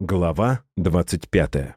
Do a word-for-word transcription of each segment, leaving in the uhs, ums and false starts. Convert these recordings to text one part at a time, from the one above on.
Глава двадцать пятая.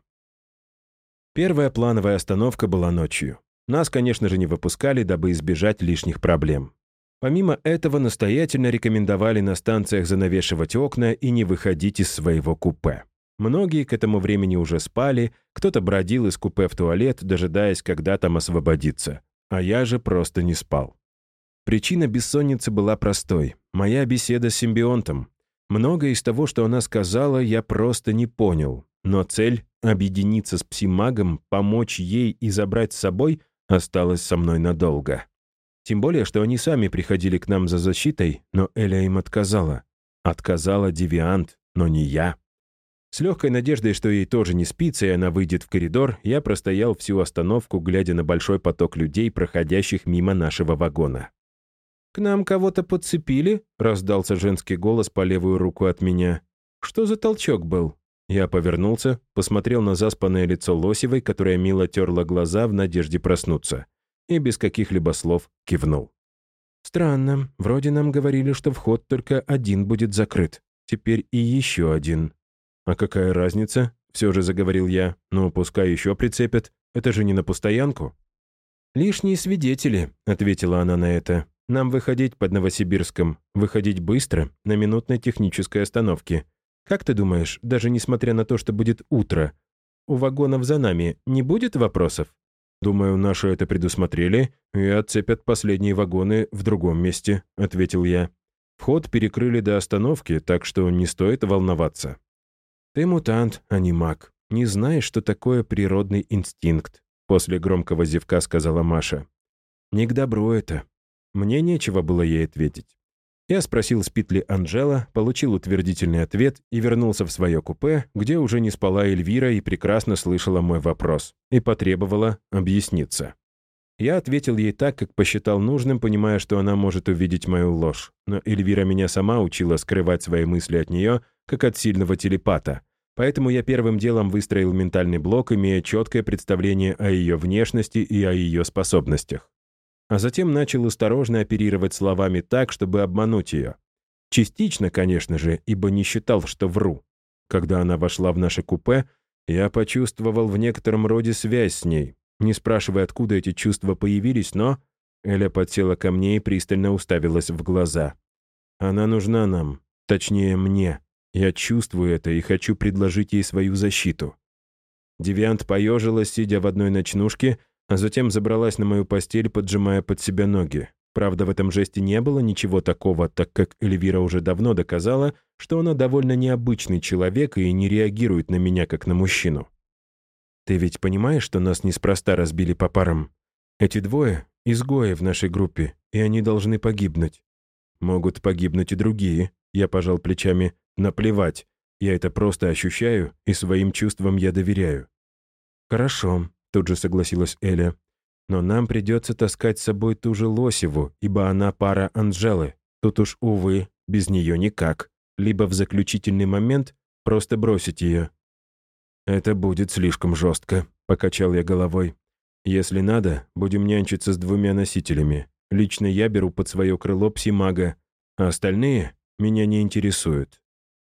Первая плановая остановка была ночью. Нас, конечно же, не выпускали, дабы избежать лишних проблем. Помимо этого, настоятельно рекомендовали на станциях занавешивать окна и не выходить из своего купе. Многие к этому времени уже спали, кто-то бродил из купе в туалет, дожидаясь, когда там освободится. А я же просто не спал. Причина бессонницы была простой. Моя беседа с симбионтом. Многое из того, что она сказала, я просто не понял. Но цель — объединиться с псимагом, помочь ей и забрать с собой — осталась со мной надолго. Тем более, что они сами приходили к нам за защитой, но Эля им отказала. Отказала Девиант, но не я. С легкой надеждой, что ей тоже не спится, и она выйдет в коридор, я простоял всю остановку, глядя на большой поток людей, проходящих мимо нашего вагона. «К нам кого-то подцепили?» — раздался женский голос по левую руку от меня. «Что за толчок был?» Я повернулся, посмотрел на заспанное лицо Лосевой, которая мило терла глаза в надежде проснуться, и без каких-либо слов кивнул. «Странно. Вроде нам говорили, что вход только один будет закрыт. Теперь и еще один». «А какая разница?» — все же заговорил я. «Ну, пускай еще прицепят. Это же не на постоянку». «Лишние свидетели», — ответила она на это. «Нам выходить под Новосибирском. Выходить быстро, на минутной технической остановке. Как ты думаешь, даже несмотря на то, что будет утро, у вагонов за нами не будет вопросов?» «Думаю, наши это предусмотрели и отцепят последние вагоны в другом месте», — ответил я. «Вход перекрыли до остановки, так что не стоит волноваться». «Ты мутант, а не маг. Не знаешь, что такое природный инстинкт», — после громкого зевка сказала Маша. «Не к добру это». Мне нечего было ей ответить. Я спросил, спит ли Анжела, получил утвердительный ответ и вернулся в свое купе, где уже не спала Эльвира и прекрасно слышала мой вопрос, и потребовала объясниться. Я ответил ей так, как посчитал нужным, понимая, что она может увидеть мою ложь. Но Эльвира меня сама учила скрывать свои мысли от нее, как от сильного телепата. Поэтому я первым делом выстроил ментальный блок, имея четкое представление о ее внешности и о ее способностях. А затем начал осторожно оперировать словами так, чтобы обмануть ее. Частично, конечно же, ибо не считал, что вру. Когда она вошла в наше купе, я почувствовал в некотором роде связь с ней. Не спрашивая, откуда эти чувства появились, но... Эля подсела ко мне и пристально уставилась в глаза. «Она нужна нам, точнее, мне. Я чувствую это и хочу предложить ей свою защиту». Девиант поежилась, сидя в одной ночнушке, а затем забралась на мою постель, поджимая под себя ноги. Правда, в этом жесте не было ничего такого, так как Эльвира уже давно доказала, что она довольно необычный человек и не реагирует на меня, как на мужчину. «Ты ведь понимаешь, что нас неспроста разбили по парам? Эти двое — изгои в нашей группе, и они должны погибнуть». «Могут погибнуть и другие», — я пожал плечами. «Наплевать. Я это просто ощущаю, и своим чувствам я доверяю». «Хорошо», — тут же согласилась Эля. «Но нам придется таскать с собой ту же Лосеву, ибо она пара Анжелы. Тут уж, увы, без нее никак. Либо в заключительный момент просто бросить ее». «Это будет слишком жестко», — покачал я головой. «Если надо, будем нянчиться с двумя носителями. Лично я беру под свое крыло псимага, а остальные меня не интересуют».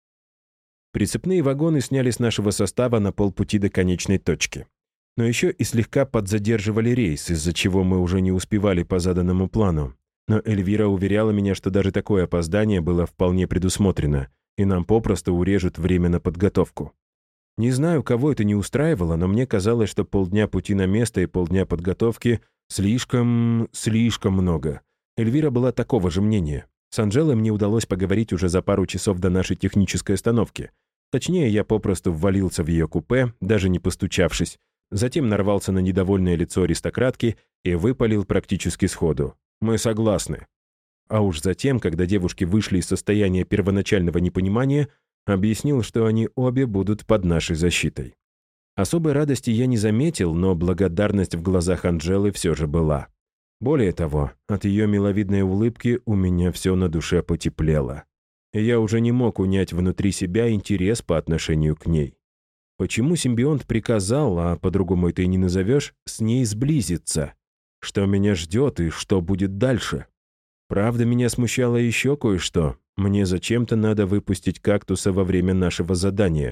Прицепные вагоны сняли с нашего состава на полпути до конечной точки. Но еще и слегка подзадерживали рейс, из-за чего мы уже не успевали по заданному плану. Но Эльвира уверяла меня, что даже такое опоздание было вполне предусмотрено, и нам попросту урежут время на подготовку. Не знаю, кого это не устраивало, но мне казалось, что полдня пути на место и полдня подготовки слишком... слишком много. Эльвира была такого же мнения. С Анжелой мне удалось поговорить уже за пару часов до нашей технической остановки. Точнее, я попросту ввалился в ее купе, даже не постучавшись, затем нарвался на недовольное лицо аристократки и выпалил практически сходу. «Мы согласны». А уж затем, когда девушки вышли из состояния первоначального непонимания, объяснил, что они обе будут под нашей защитой. Особой радости я не заметил, но благодарность в глазах Анжелы все же была. Более того, от ее миловидной улыбки у меня все на душе потеплело. И я уже не мог унять внутри себя интерес по отношению к ней. Почему симбионт приказал, а по-другому это и не назовешь, с ней сблизиться? Что меня ждет и что будет дальше? Правда, меня смущало еще кое-что. Мне зачем-то надо выпустить кактуса во время нашего задания.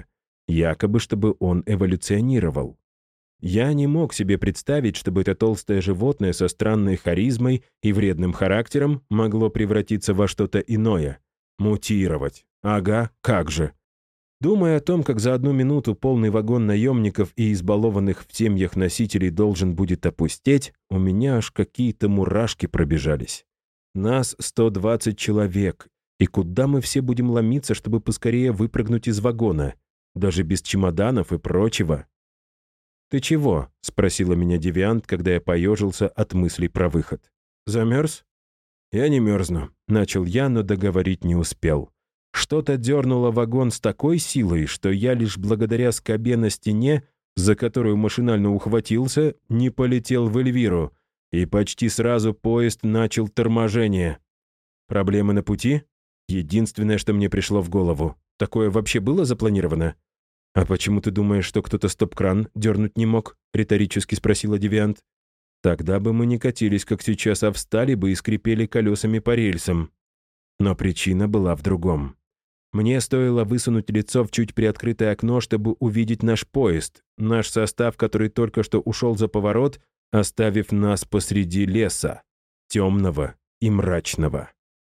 якобы чтобы он эволюционировал. Я не мог себе представить, чтобы это толстое животное со странной харизмой и вредным характером могло превратиться во что-то иное. Мутировать. Ага, как же. Думая о том, как за одну минуту полный вагон наемников и избалованных в семьях носителей должен будет опустеть, у меня аж какие-то мурашки пробежались. Нас сто двадцать человек, и куда мы все будем ломиться, чтобы поскорее выпрыгнуть из вагона? Даже без чемоданов и прочего. «Ты чего?» — спросила меня девиант, когда я поежился от мыслей про выход. «Замерз?» «Я не мерзну», — начал я, но договорить не успел. Что-то дернуло вагон с такой силой, что я лишь благодаря скобе на стене, за которую машинально ухватился, не полетел в Эльвиру, и почти сразу поезд начал торможение. Проблемы на пути? Единственное, что мне пришло в голову. Такое вообще было запланировано? «А почему ты думаешь, что кто-то стоп-кран дернуть не мог?» — риторически спросила девиант. «Тогда бы мы не катились, как сейчас, а встали бы и скрипели колесами по рельсам». Но причина была в другом. Мне стоило высунуть лицо в чуть приоткрытое окно, чтобы увидеть наш поезд, наш состав, который только что ушел за поворот, оставив нас посреди леса, темного и мрачного.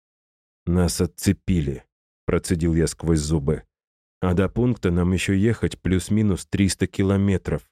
«Нас отцепили», — процедил я сквозь зубы. «А до пункта нам еще ехать плюс-минус триста километров».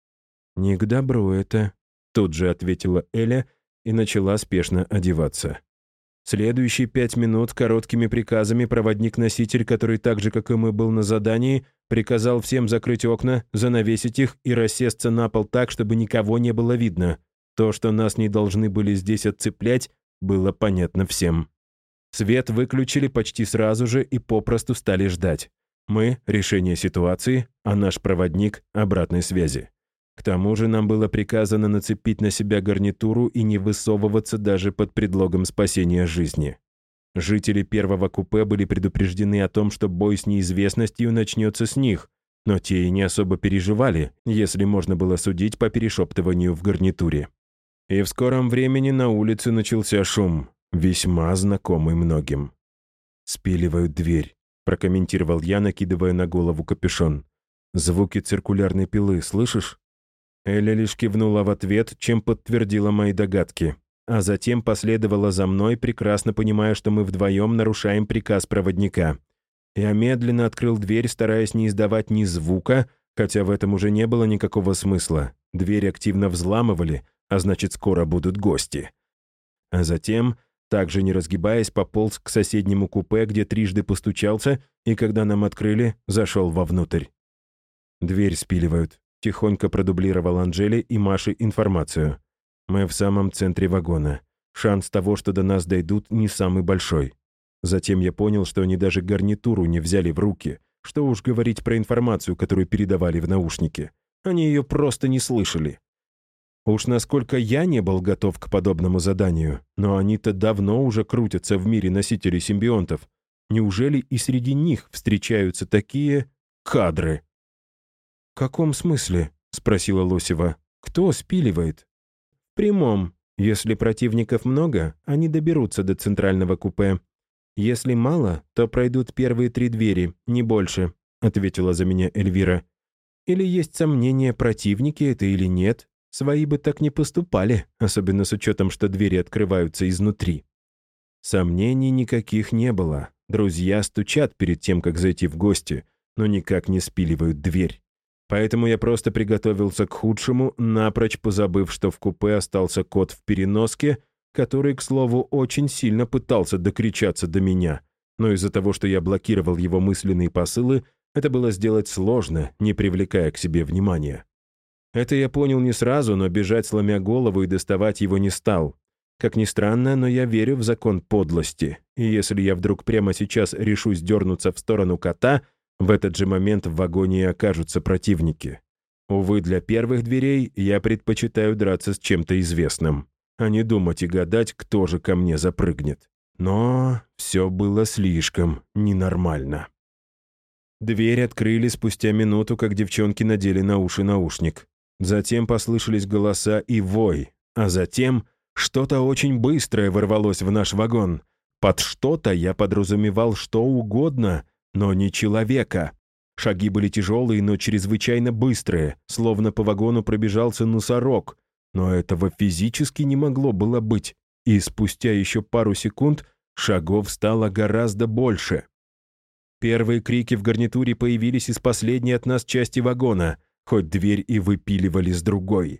«Не к добру это», — тут же ответила Эля и начала спешно одеваться. Следующие пять минут короткими приказами проводник-носитель, который так же, как и мы, был на задании, приказал всем закрыть окна, занавесить их и рассесться на пол так, чтобы никого не было видно. То, что нас не должны были здесь отцеплять, было понятно всем. Свет выключили почти сразу же и попросту стали ждать. Мы — решение ситуации, а наш проводник — обратной связи. К тому же нам было приказано нацепить на себя гарнитуру и не высовываться даже под предлогом спасения жизни. Жители первого купе были предупреждены о том, что бой с неизвестностью начнется с них, но те и не особо переживали, если можно было судить по перешептыванию в гарнитуре. И в скором времени на улице начался шум, весьма знакомый многим. «Спиливают дверь», — прокомментировал я, накидывая на голову капюшон. «Звуки циркулярной пилы, слышишь?» Эля лишь кивнула в ответ, чем подтвердила мои догадки. А затем последовала за мной, прекрасно понимая, что мы вдвоем нарушаем приказ проводника. Я медленно открыл дверь, стараясь не издавать ни звука, хотя в этом уже не было никакого смысла. Дверь активно взламывали, а значит, скоро будут гости. А затем, также не разгибаясь, пополз к соседнему купе, где трижды постучался, и когда нам открыли, зашел вовнутрь. «Дверь спиливают», — тихонько продублировал Анжеле и Маше информацию. «Мы в самом центре вагона. Шанс того, что до нас дойдут, не самый большой». Затем я понял, что они даже гарнитуру не взяли в руки. Что уж говорить про информацию, которую передавали в наушнике. Они ее просто не слышали. Уж насколько я не был готов к подобному заданию, но они-то давно уже крутятся в мире носителей симбионтов. Неужели и среди них встречаются такие кадры? «В каком смысле?» — спросила Лосева. «Кто спиливает?» «В прямом. Если противников много, они доберутся до центрального купе. Если мало, то пройдут первые три двери, не больше», — ответила за меня Эльвира. «Или есть сомнения, противники это или нет? Свои бы так не поступали, особенно с учетом, что двери открываются изнутри». Сомнений никаких не было. Друзья стучат перед тем, как зайти в гости, но никак не спиливают дверь. Поэтому я просто приготовился к худшему, напрочь позабыв, что в купе остался кот в переноске, который, к слову, очень сильно пытался докричаться до меня. Но из-за того, что я блокировал его мысленные посылы, это было сделать сложно, не привлекая к себе внимания. Это я понял не сразу, но бежать, сломя голову, и доставать его не стал. Как ни странно, но я верю в закон подлости, и если я вдруг прямо сейчас решусь дернуться в сторону кота, в этот же момент в вагоне и окажутся противники. Увы, для первых дверей я предпочитаю драться с чем-то известным, а не думать и гадать, кто же ко мне запрыгнет. Но все было слишком ненормально. Дверь открыли спустя минуту, как девчонки надели на уши наушник. Затем послышались голоса и вой, а затем что-то очень быстрое ворвалось в наш вагон. Под что-то я подразумевал что угодно, но не человека. Шаги были тяжелые, но чрезвычайно быстрые, словно по вагону пробежался носорог. Но этого физически не могло было быть. И спустя еще пару секунд шагов стало гораздо больше. Первые крики в гарнитуре появились из последней от нас части вагона, хоть дверь и выпиливали с другой.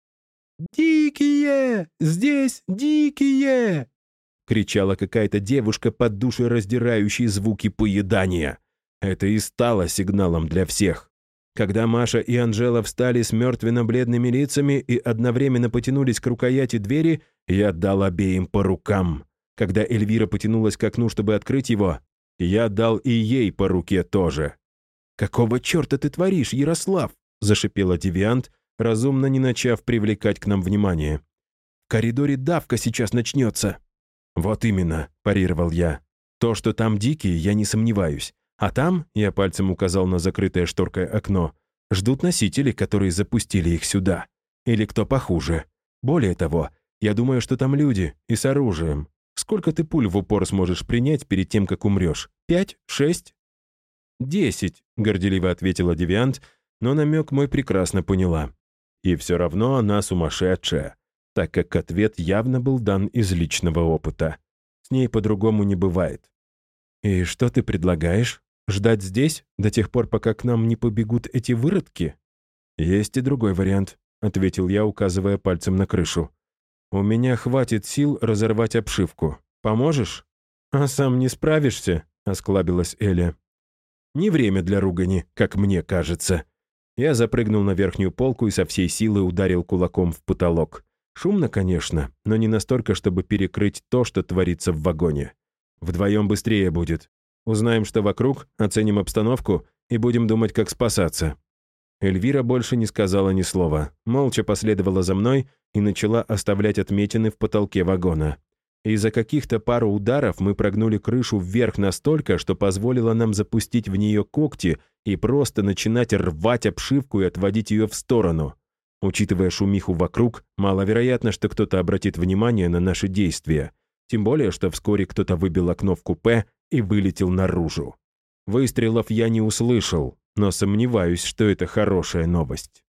«Дикие! Здесь дикие!» — кричала какая-то девушка под душераздирающие звуки поедания. Это и стало сигналом для всех. Когда Маша и Анжела встали с мертвенно-бледными лицами и одновременно потянулись к рукояти двери, я дал обеим по рукам. Когда Эльвира потянулась к окну, чтобы открыть его, я дал и ей по руке тоже. «Какого черта ты творишь, Ярослав?» — зашипела девиант, разумно не начав привлекать к нам внимание. «В коридоре давка сейчас начнется». «Вот именно», — парировал я. «То, что там дикие, я не сомневаюсь. А там, — я пальцем указал на закрытое шторкой окно, — ждут носители, которые запустили их сюда. Или кто похуже. Более того, я думаю, что там люди и с оружием. Сколько ты пуль в упор сможешь принять перед тем, как умрешь? Пять? Шесть?» «Десять», — горделиво ответила девиант, но намек мой прекрасно поняла. И все равно она сумасшедшая, так как ответ явно был дан из личного опыта. С ней по-другому не бывает. «И что ты предлагаешь? Ждать здесь, до тех пор, пока к нам не побегут эти выродки?» «Есть и другой вариант», — ответил я, указывая пальцем на крышу. «У меня хватит сил разорвать обшивку. Поможешь?» «А сам не справишься?» — осклабилась Эля. «Не время для ругани, как мне кажется». Я запрыгнул на верхнюю полку и со всей силы ударил кулаком в потолок. Шумно, конечно, но не настолько, чтобы перекрыть то, что творится в вагоне. Вдвоем быстрее будет. Узнаем, что вокруг, оценим обстановку и будем думать, как спасаться». Эльвира больше не сказала ни слова, молча последовала за мной и начала оставлять отметины в потолке вагона. И за каких-то пару ударов мы прогнули крышу вверх настолько, что позволило нам запустить в нее когти и просто начинать рвать обшивку и отводить ее в сторону. Учитывая шумиху вокруг, маловероятно, что кто-то обратит внимание на наши действия. Тем более, что вскоре кто-то выбил окно в купе и вылетел наружу. Выстрелов я не услышал, но сомневаюсь, что это хорошая новость.